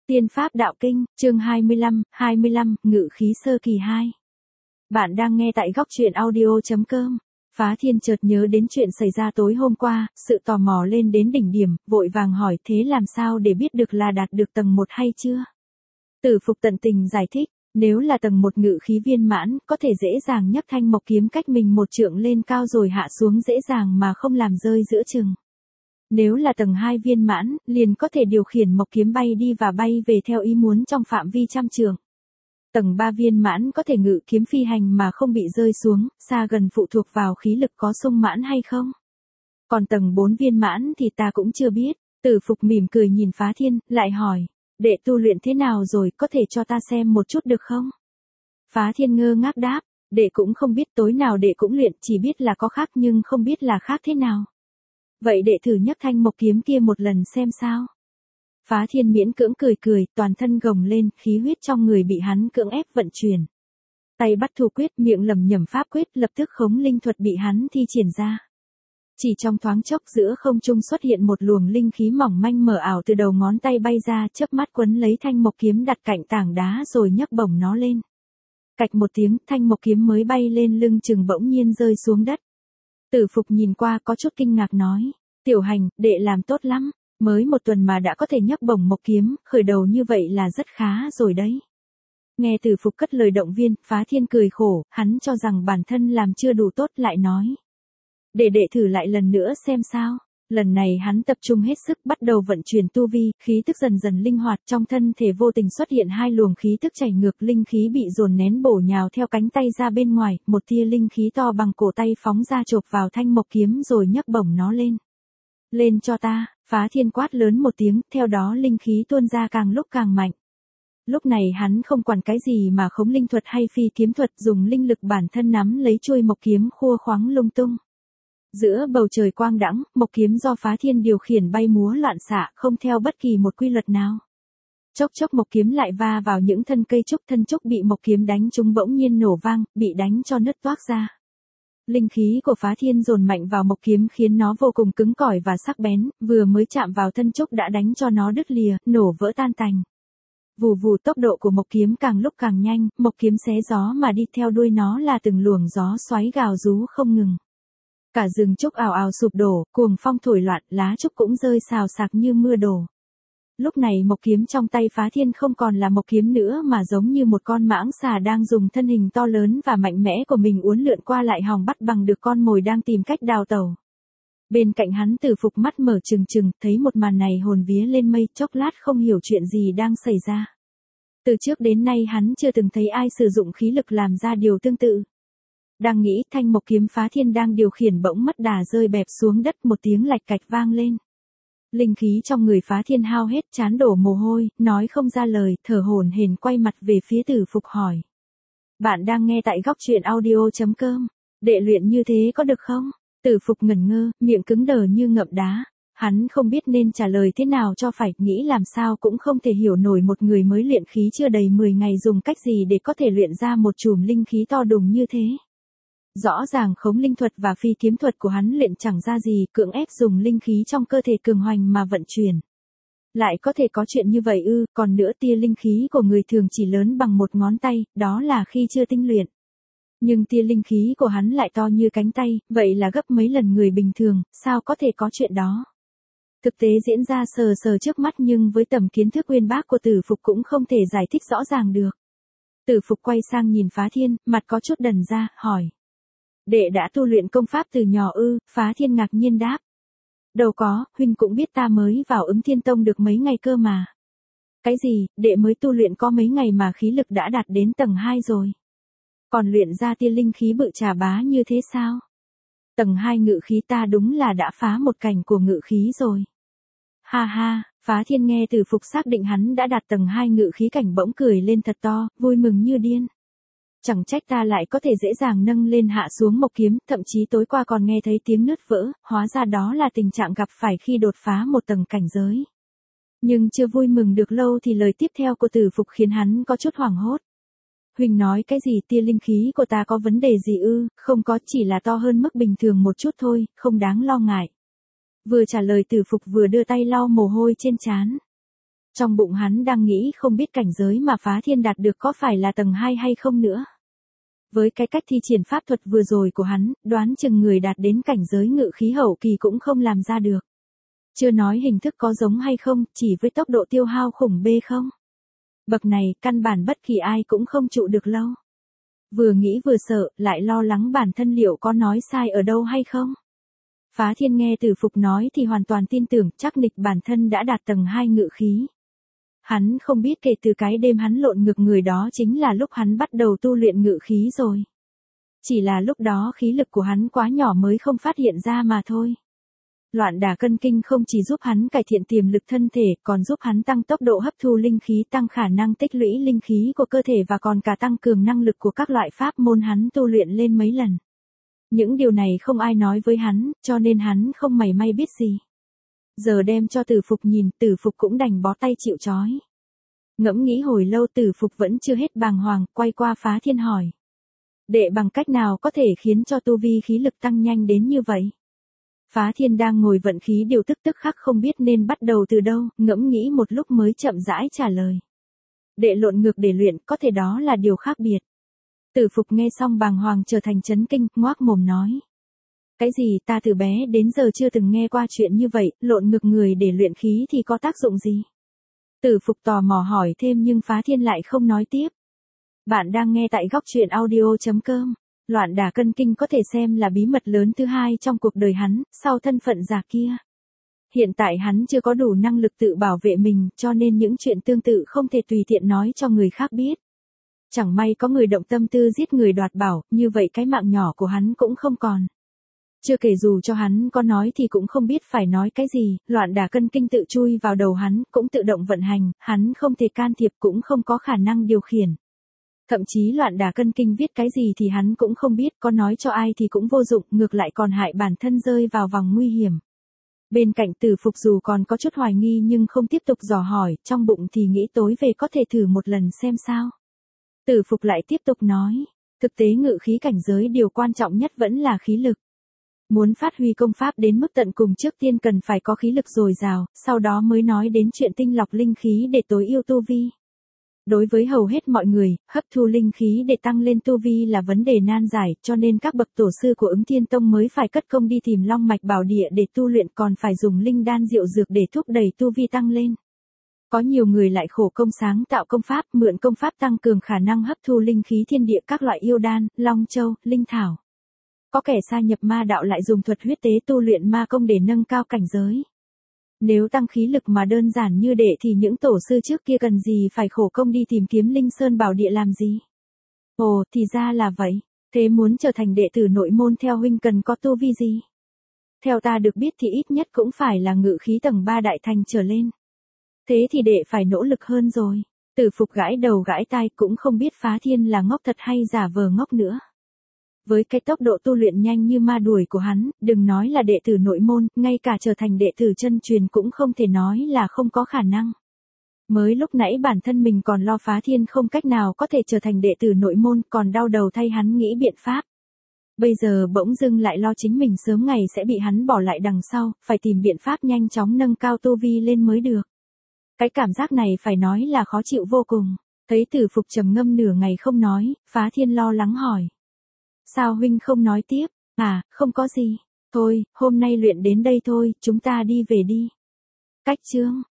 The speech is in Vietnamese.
Tiên Pháp Đạo Kinh, chương 25, Ngự khí sơ kỳ 2. Bạn đang nghe tại góc truyện audio.com. Phá Thiên chợt nhớ đến chuyện xảy ra tối hôm qua, sự tò mò lên đến đỉnh điểm, vội vàng hỏi thế làm sao để biết được là đạt được tầng 1 hay chưa? Tử Phục tận tình giải thích, nếu là tầng 1 ngự khí viên mãn, có thể dễ dàng nhấc thanh mộc kiếm cách mình một trượng lên cao rồi hạ xuống dễ dàng mà không làm rơi giữa chừng. Nếu là tầng 2 viên mãn, liền có thể điều khiển mộc kiếm bay đi và bay về theo ý muốn trong phạm vi trăm trượng. Tầng 3 viên mãn có thể ngự kiếm phi hành mà không bị rơi xuống, xa gần phụ thuộc vào khí lực có sung mãn hay không. Còn tầng 4 viên mãn thì ta cũng chưa biết. Tử Phục mỉm cười nhìn Phá Thiên, lại hỏi, đệ tu luyện thế nào rồi, có thể cho ta xem một chút được không? Phá Thiên ngơ ngác đáp, đệ cũng không biết, tối nào đệ cũng luyện, chỉ biết là có khác nhưng không biết là khác thế nào. Vậy đệ thử nhấc thanh mộc kiếm kia một lần xem sao. Phá Thiên miễn cưỡng cười, toàn thân gồng lên, khí huyết trong người bị hắn cưỡng ép vận chuyển. Tay bắt thủ quyết, miệng lẩm nhẩm pháp quyết, lập tức khống linh thuật bị hắn thi triển ra. Chỉ trong thoáng chốc giữa không trung xuất hiện một luồng linh khí mỏng manh mờ ảo từ đầu ngón tay bay ra, chớp mắt quấn lấy thanh mộc kiếm đặt cạnh tảng đá rồi nhấc bổng nó lên. Cạch một tiếng, thanh mộc kiếm mới bay lên lưng chừng bỗng nhiên rơi xuống đất. Tử Phục nhìn qua có chút kinh ngạc nói, tiểu hành, đệ làm tốt lắm, mới một tuần mà đã có thể nhấc bổng mộc kiếm, khởi đầu như vậy là rất khá rồi đấy. Nghe Tử Phục cất lời động viên, Phá Thiên cười khổ, hắn cho rằng bản thân làm chưa đủ tốt lại nói. Để đệ thử lại lần nữa xem sao. Lần này hắn tập trung hết sức bắt đầu vận chuyển tu vi, khí tức dần dần linh hoạt, trong thân thể vô tình xuất hiện hai luồng khí tức chảy ngược, linh khí bị dồn nén bổ nhào theo cánh tay ra bên ngoài, một tia linh khí to bằng cổ tay phóng ra chộp vào thanh mộc kiếm rồi nhấc bổng nó lên. Lên cho ta, Phá Thiên quát lớn một tiếng, theo đó linh khí tuôn ra càng lúc càng mạnh. Lúc này hắn không quản cái gì mà khống linh thuật hay phi kiếm thuật, dùng linh lực bản thân nắm lấy chuôi mộc kiếm khua khoáng lung tung. Giữa bầu trời quang đãng, mộc kiếm do Phá Thiên điều khiển bay múa loạn xạ, không theo bất kỳ một quy luật nào. Chốc chốc mộc kiếm lại va vào những thân cây trúc, thân trúc bị mộc kiếm đánh trúng bỗng nhiên nổ vang, bị đánh cho nứt toác ra. Linh khí của Phá Thiên dồn mạnh vào mộc kiếm khiến nó vô cùng cứng cỏi và sắc bén, vừa mới chạm vào thân trúc đã đánh cho nó đứt lìa, nổ vỡ tan tành. Vù vù, tốc độ của mộc kiếm càng lúc càng nhanh, mộc kiếm xé gió mà đi theo đuôi nó là từng luồng gió xoáy gào rú không ngừng. Cả rừng trúc ào ào sụp đổ, cuồng phong thổi loạn, lá trúc cũng rơi xào xạc như mưa đổ. Lúc này mộc kiếm trong tay Phá Thiên không còn là mộc kiếm nữa mà giống như một con mãng xà đang dùng thân hình to lớn và mạnh mẽ của mình uốn lượn qua lại hòng bắt bằng được con mồi đang tìm cách đào tẩu. Bên cạnh hắn Tử Phục mắt mở trừng, thấy một màn này hồn vía lên mây, chốc lát không hiểu chuyện gì đang xảy ra. Từ trước đến nay hắn chưa từng thấy ai sử dụng khí lực làm ra điều tương tự. Đang nghĩ, thanh mộc kiếm Phá Thiên đang điều khiển bỗng mất đà rơi bẹp xuống đất, một tiếng lạch cạch vang lên. Linh khí trong người Phá Thiên hao hết, trán đổ mồ hôi, nói không ra lời, thở hổn hển quay mặt về phía Tử Phục hỏi. Bạn đang nghe tại góc truyện audio.com. Đệ luyện như thế có được không? Tử Phục ngẩn ngơ, miệng cứng đờ như ngậm đá. Hắn không biết nên trả lời thế nào cho phải, nghĩ làm sao cũng không thể hiểu nổi một người mới luyện khí chưa đầy 10 ngày dùng cách gì để có thể luyện ra một chùm linh khí to đùng như thế. Rõ ràng khống linh thuật và phi kiếm thuật của hắn luyện chẳng ra gì, cưỡng ép dùng linh khí trong cơ thể cường hoành mà vận chuyển. Lại có thể có chuyện như vậy ư? Còn nữa, tia linh khí của người thường chỉ lớn bằng một ngón tay, đó là khi chưa tinh luyện. Nhưng tia linh khí của hắn lại to như cánh tay, vậy là gấp mấy lần người bình thường, sao có thể có chuyện đó? Thực tế diễn ra sờ trước mắt nhưng với tầm kiến thức uyên bác của Tử Phục cũng không thể giải thích rõ ràng được. Tử Phục quay sang nhìn Phá Thiên, mặt có chút đần ra, hỏi. Đệ đã tu luyện công pháp từ nhỏ ư? Phá Thiên ngạc nhiên đáp. Đâu có, huynh cũng biết ta mới vào Ứng Thiên Tông được mấy ngày cơ mà. Cái gì, đệ mới tu luyện có mấy ngày mà khí lực đã đạt đến tầng 2 rồi. Còn luyện ra tia linh khí bự trà bá như thế sao? Tầng 2 ngự khí ta đúng là đã phá một cảnh của ngự khí rồi. Ha ha, Phá Thiên nghe Tử Phục xác định hắn đã đạt tầng 2 ngự khí cảnh bỗng cười lên thật to, vui mừng như điên. Chẳng trách ta lại có thể dễ dàng nâng lên hạ xuống mộc kiếm, thậm chí tối qua còn nghe thấy tiếng nứt vỡ, hóa ra đó là tình trạng gặp phải khi đột phá một tầng cảnh giới. Nhưng chưa vui mừng được lâu thì lời tiếp theo của Tử Phục khiến hắn có chút hoảng hốt. Huỳnh nói cái gì, tia linh khí của ta có vấn đề gì ư? Không có, chỉ là to hơn mức bình thường một chút thôi, không đáng lo ngại. Vừa trả lời Tử Phục vừa đưa tay lau mồ hôi trên trán. Trong bụng hắn đang nghĩ không biết cảnh giới mà Phá Thiên đạt được có phải là tầng 2 hay không nữa. Với cái cách thi triển pháp thuật vừa rồi của hắn, đoán chừng người đạt đến cảnh giới ngự khí hậu kỳ cũng không làm ra được. Chưa nói hình thức có giống hay không, chỉ với tốc độ tiêu hao khủng bê không. Bậc này, căn bản bất kỳ ai cũng không trụ được lâu. Vừa nghĩ vừa sợ, lại lo lắng bản thân liệu có nói sai ở đâu hay không. Phá Thiên nghe Tử Phục nói thì hoàn toàn tin tưởng chắc nịch bản thân đã đạt tầng 2 ngự khí. Hắn không biết kể từ cái đêm hắn lộn ngược người đó chính là lúc hắn bắt đầu tu luyện ngự khí rồi. Chỉ là lúc đó khí lực của hắn quá nhỏ mới không phát hiện ra mà thôi. Loạn đả cân kinh không chỉ giúp hắn cải thiện tiềm lực thân thể, còn giúp hắn tăng tốc độ hấp thu linh khí, tăng khả năng tích lũy linh khí của cơ thể và còn cả tăng cường năng lực của các loại pháp môn hắn tu luyện lên mấy lần. Những điều này không ai nói với hắn, cho nên hắn không mảy may biết gì. Giờ đem cho Tử Phục nhìn, Tử Phục cũng đành bó tay chịu trói. Ngẫm nghĩ hồi lâu Tử Phục vẫn chưa hết bàng hoàng, quay qua Phá Thiên hỏi. Đệ bằng cách nào có thể khiến cho tu vi khí lực tăng nhanh đến như vậy? Phá Thiên đang ngồi vận khí điều tức khắc không biết nên bắt đầu từ đâu, ngẫm nghĩ một lúc mới chậm rãi trả lời. Đệ lộn ngược để luyện, có thể đó là điều khác biệt. Tử Phục nghe xong bàng hoàng trở thành chấn kinh, ngoác mồm nói. Cái gì, ta từ bé đến giờ chưa từng nghe qua chuyện như vậy, lộn ngược người để luyện khí thì có tác dụng gì? Tử Phục tò mò hỏi thêm nhưng Phá Thiên lại không nói tiếp. Bạn đang nghe tại góc truyện audio.com. Loạn đả cân kinh có thể xem là bí mật lớn thứ hai trong cuộc đời hắn, sau thân phận già kia. Hiện tại hắn chưa có đủ năng lực tự bảo vệ mình, cho nên những chuyện tương tự không thể tùy tiện nói cho người khác biết. Chẳng may có người động tâm tư giết người đoạt bảo, như vậy cái mạng nhỏ của hắn cũng không còn. Chưa kể dù cho hắn có nói thì cũng không biết phải nói cái gì, loạn đả cân kinh tự chui vào đầu hắn, cũng tự động vận hành, hắn không thể can thiệp cũng không có khả năng điều khiển. Thậm chí loạn đả cân kinh viết cái gì thì hắn cũng không biết, có nói cho ai thì cũng vô dụng, ngược lại còn hại bản thân rơi vào vòng nguy hiểm. Bên cạnh Tử Phục dù còn có chút hoài nghi nhưng không tiếp tục dò hỏi, trong bụng thì nghĩ tối về có thể thử một lần xem sao. Tử Phục lại tiếp tục nói, thực tế ngự khí cảnh giới điều quan trọng nhất vẫn là khí lực. Muốn phát huy công pháp đến mức tận cùng trước tiên cần phải có khí lực dồi dào, sau đó mới nói đến chuyện tinh lọc linh khí để tối ưu tu vi. Đối với hầu hết mọi người, hấp thu linh khí để tăng lên tu vi là vấn đề nan giải, cho nên các bậc tổ sư của Ứng Thiên Tông mới phải cất công đi tìm Long Mạch Bảo Địa để tu luyện, còn phải dùng linh đan diệu dược để thúc đẩy tu vi tăng lên. Có nhiều người lại khổ công sáng tạo công pháp, mượn công pháp tăng cường khả năng hấp thu linh khí thiên địa các loại yêu đan, long châu, linh thảo. Có kẻ sa nhập ma đạo lại dùng thuật huyết tế tu luyện ma công để nâng cao cảnh giới. Nếu tăng khí lực mà đơn giản như đệ thì những tổ sư trước kia cần gì phải khổ công đi tìm kiếm linh sơn bảo địa làm gì? Ồ, thì ra là vậy. Thế muốn trở thành đệ tử nội môn theo huynh cần có tu vi gì? Theo ta được biết thì ít nhất cũng phải là ngự khí tầng 3 đại thành trở lên. Thế thì đệ phải nỗ lực hơn rồi. Tử Phục gãi đầu gãi tai cũng không biết Phá Thiên là ngốc thật hay giả vờ ngốc nữa. Với cái tốc độ tu luyện nhanh như ma đuổi của hắn, đừng nói là đệ tử nội môn, ngay cả trở thành đệ tử chân truyền cũng không thể nói là không có khả năng. Mới lúc nãy bản thân mình còn lo Phá Thiên không cách nào có thể trở thành đệ tử nội môn, còn đau đầu thay hắn nghĩ biện pháp. Bây giờ bỗng dưng lại lo chính mình sớm ngày sẽ bị hắn bỏ lại đằng sau, phải tìm biện pháp nhanh chóng nâng cao tu vi lên mới được. Cái cảm giác này phải nói là khó chịu vô cùng. Thấy Tử Phục trầm ngâm nửa ngày không nói, Phá Thiên lo lắng hỏi. Sao huynh không nói tiếp? À, không có gì. Thôi, hôm nay luyện đến đây thôi, chúng ta đi về đi. Cách chương.